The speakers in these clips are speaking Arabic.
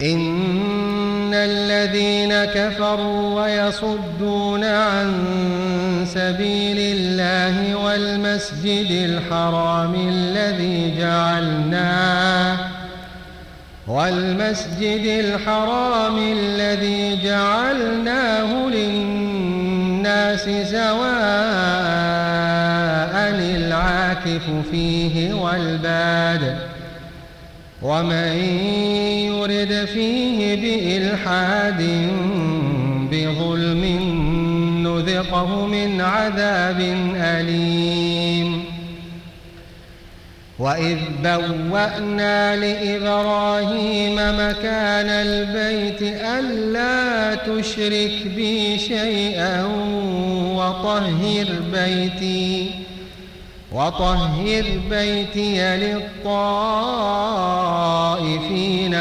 إن الذين كفروا ويصدون عن سبيل الله والمسجد الحرام الذي جعلناه للناس سواء العاكف فيه والباد ومن يرد فيه بإلحاد بظلم نذقه من عذاب أليم. وإذ بوأنا لإبراهيم مكان البيت ألا تشرك بي شيئا وطهر بيتي للطائفين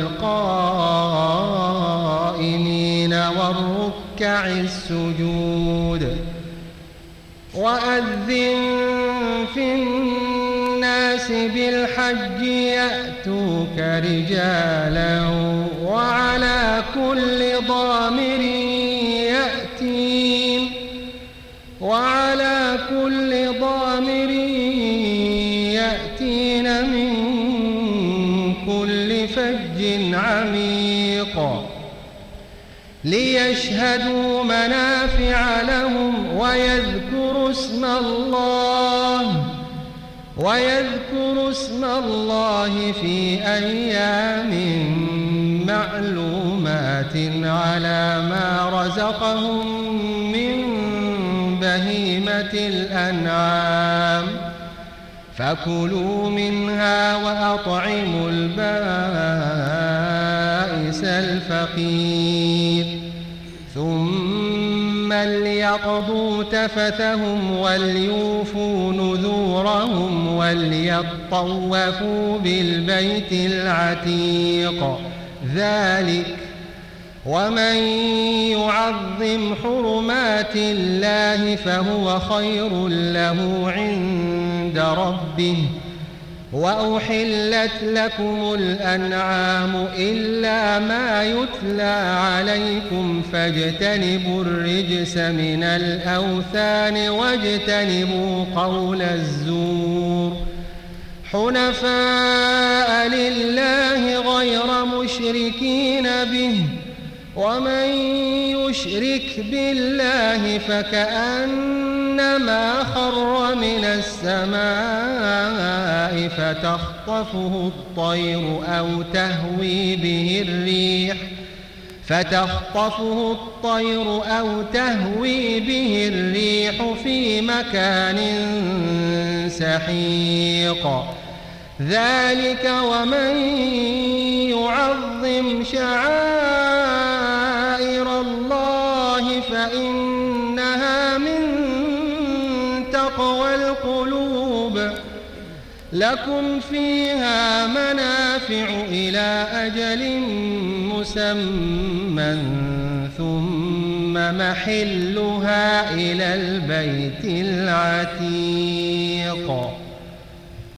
والقائمين والركع السجود. وأذن في الناس بالحج يأتوك رجالا وعلى كل ضامر يأتين من كل فج عميق ليشهدوا منافع لهم ويذكروا اسم الله في أيام معلومات على ما رزقهم من بهيمة الأنعام فكلوا منها وأطعموا البائس الفقير ثم ليقضوا تفثهم وليوفوا نذورهم وليطوفوا بالبيت العتيق. ذلك ومن يعظم حرمات الله فهو خير له عند ربه. وأحلت لكم الأنعام إلا ما يتلى عليكم فاجتنبوا الرجس من الأوثان واجتنبوا قول الزور حنفاء لله غير مشركين به ومن يشرك بالله فكأنما خر من السماء فتخطفه الطير أو تهوي به الريح في مكان سحيق. ذلك ومن يعظم شعائر الله فإنها من تقوى القلوب. لكم فيها منافع إلى أجل مسمى ثم محلها إلى البيت العتيق.